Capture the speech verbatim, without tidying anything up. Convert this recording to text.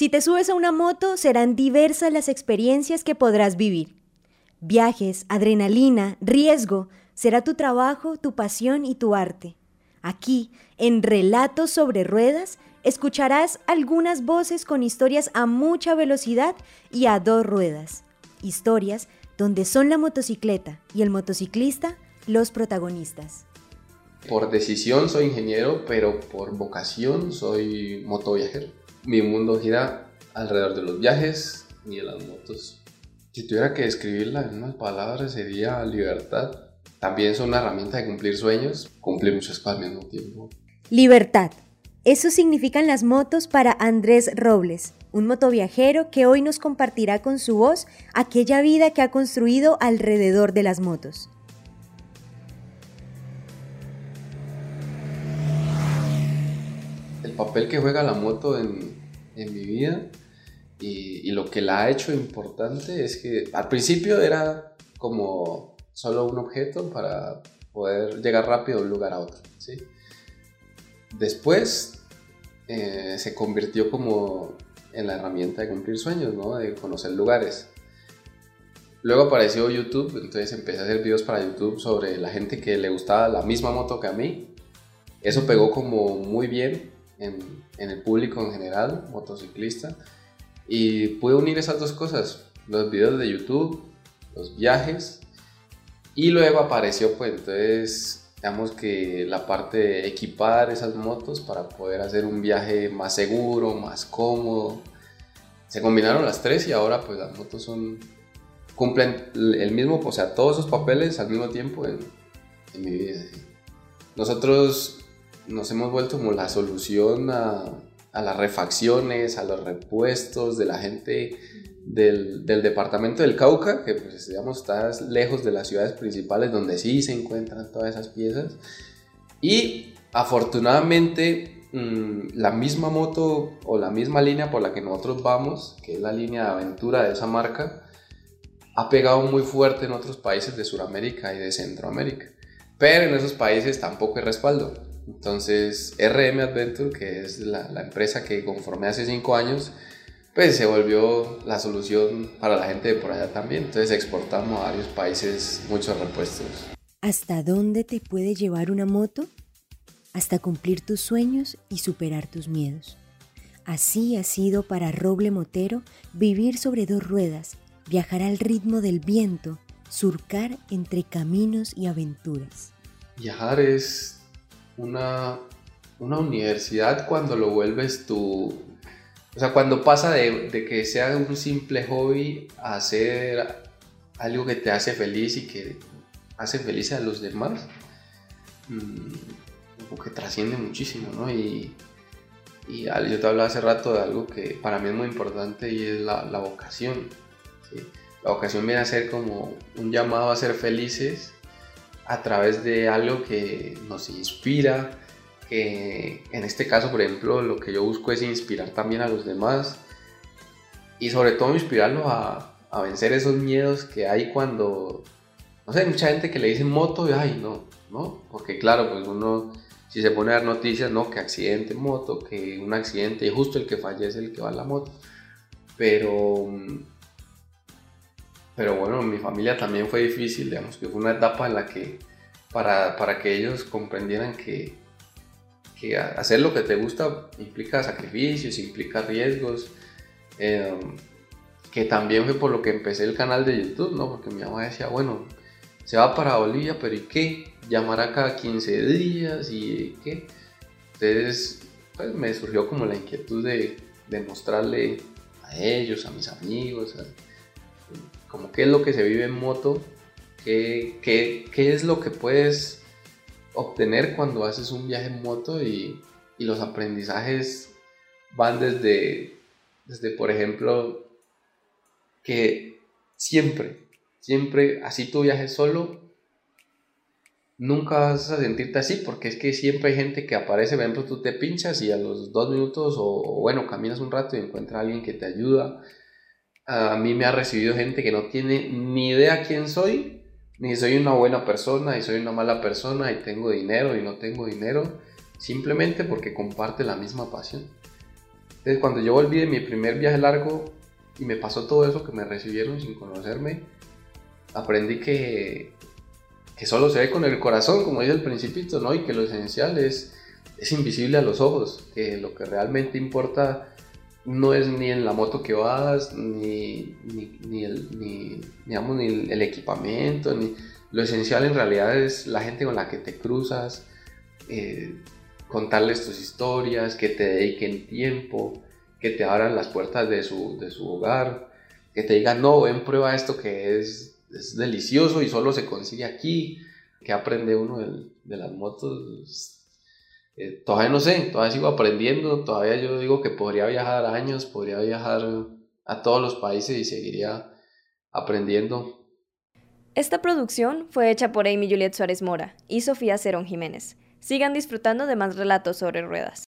Si te subes a una moto, serán diversas las experiencias que podrás vivir. Viajes, adrenalina, riesgo, será tu trabajo, tu pasión y tu arte. Aquí, en Relatos sobre Ruedas, escucharás algunas voces con historias a mucha velocidad y a dos ruedas. Historias donde son la motocicleta y el motociclista los protagonistas. Por decisión soy ingeniero, pero por vocación soy motoviajero. Mi mundo gira alrededor de los viajes y de las motos. Si tuviera que describirla en unas palabras sería libertad. También es una herramienta de cumplir sueños, cumplir muchas cosas al mismo tiempo. Libertad. Eso significan las motos para Andrés Robles, un motoviajero que hoy nos compartirá con su voz aquella vida que ha construido alrededor de las motos. El papel que juega la moto en, en mi vida y, y lo que la ha hecho importante es que al principio era como solo un objeto para poder llegar rápido de un lugar a otro, ¿sí? Después eh, se convirtió como en la herramienta de cumplir sueños, ¿no? De conocer lugares. Luego apareció YouTube, entonces empecé a hacer videos para YouTube sobre la gente que le gustaba la misma moto que a mí. Eso pegó como muy bien en, en el público en general, motociclista, y pude unir esas dos cosas, los videos de YouTube, los viajes, y luego apareció pues entonces digamos que la parte de equipar esas motos para poder hacer un viaje más seguro, más cómodo. Se combinaron las tres y ahora pues las motos son, cumplen el mismo, o sea, todos esos papeles al mismo tiempo en, en mi vida. Nosotros nos hemos vuelto como la solución a, a las refacciones, a los repuestos de la gente del, del departamento del Cauca, que pues digamos está lejos de las ciudades principales donde sí se encuentran todas esas piezas. Y afortunadamente mmm, la misma moto o la misma línea por la que nosotros vamos, que es la línea de aventura de esa marca, ha pegado muy fuerte en otros países de Sudamérica y de Centroamérica, pero en esos países tampoco hay respaldo. Entonces R M Adventure, que es la, la empresa que conformé hace cinco años, pues se volvió la solución para la gente de por allá también. Entonces exportamos a varios países muchos repuestos. ¿Hasta dónde te puede llevar una moto? Hasta cumplir tus sueños y superar tus miedos. Así ha sido para Roble Motero vivir sobre dos ruedas, viajar al ritmo del viento, surcar entre caminos y aventuras. Viajar es una, una universidad cuando lo vuelves tu... O sea, cuando pasa de, de que sea un simple hobby a hacer algo que te hace feliz y que hace feliz a los demás, mmm, que trasciende muchísimo, ¿no? Y, y yo te hablaba hace rato de algo que para mí es muy importante y es la, la vocación, ¿sí? La vocación viene a ser como un llamado a ser felices a través de algo que nos inspira, que en este caso, por ejemplo, lo que yo busco es inspirar también a los demás y sobre todo inspirarlos a, a vencer esos miedos que hay cuando, no sé, hay mucha gente que le dicen moto y ay, no, no, porque claro, pues uno, si se pone a dar noticias, no, que accidente en moto, que un accidente y justo el que fallece es el que va en la moto, pero... Pero bueno, en mi familia también fue difícil, digamos que fue una etapa en la que, para, para que ellos comprendieran que, que hacer lo que te gusta implica sacrificios, implica riesgos, eh, que también fue por lo que empecé el canal de YouTube, ¿no? Porque mi mamá decía, bueno, se va para Bolivia, pero ¿y qué? Llamará cada quince días y ¿qué? Entonces, pues me surgió como la inquietud de, de mostrarle a ellos, a mis amigos, a, como qué es lo que se vive en moto, qué, qué, qué es lo que puedes obtener cuando haces un viaje en moto y, y los aprendizajes van desde, desde, por ejemplo, que siempre, siempre, así tú viajes solo, nunca vas a sentirte así, porque es que siempre hay gente que aparece, por ejemplo, tú te pinchas y a los dos minutos, o, o bueno, caminas un rato y encuentras a alguien que te ayuda. A mí me ha recibido gente que no tiene ni idea quién soy, ni soy una buena persona, y soy una mala persona, y tengo dinero y no tengo dinero, simplemente porque comparte la misma pasión. Entonces, cuando yo volví de mi primer viaje largo y me pasó todo eso, que me recibieron sin conocerme, aprendí que, que solo se ve con el corazón, como dice el Principito, ¿no? Y que lo esencial es, es invisible a los ojos, que lo que realmente importa no es ni en la moto que vas, ni, ni, ni, el, ni, digamos, ni el, el equipamiento, ni, lo esencial en realidad es la gente con la que te cruzas, eh, contarles tus historias, que te dediquen tiempo, que te abran las puertas de su, de su hogar, que te digan, no, ven, prueba esto que es, es delicioso y solo se consigue aquí, que aprende uno de, de las motos. Eh, todavía no sé, todavía sigo aprendiendo, todavía yo digo que podría viajar años, podría viajar a todos los países y seguiría aprendiendo. Esta producción fue hecha por Amy Juliet Suárez Mora y Sofía Cerón Jiménez. Sigan disfrutando de más relatos sobre ruedas.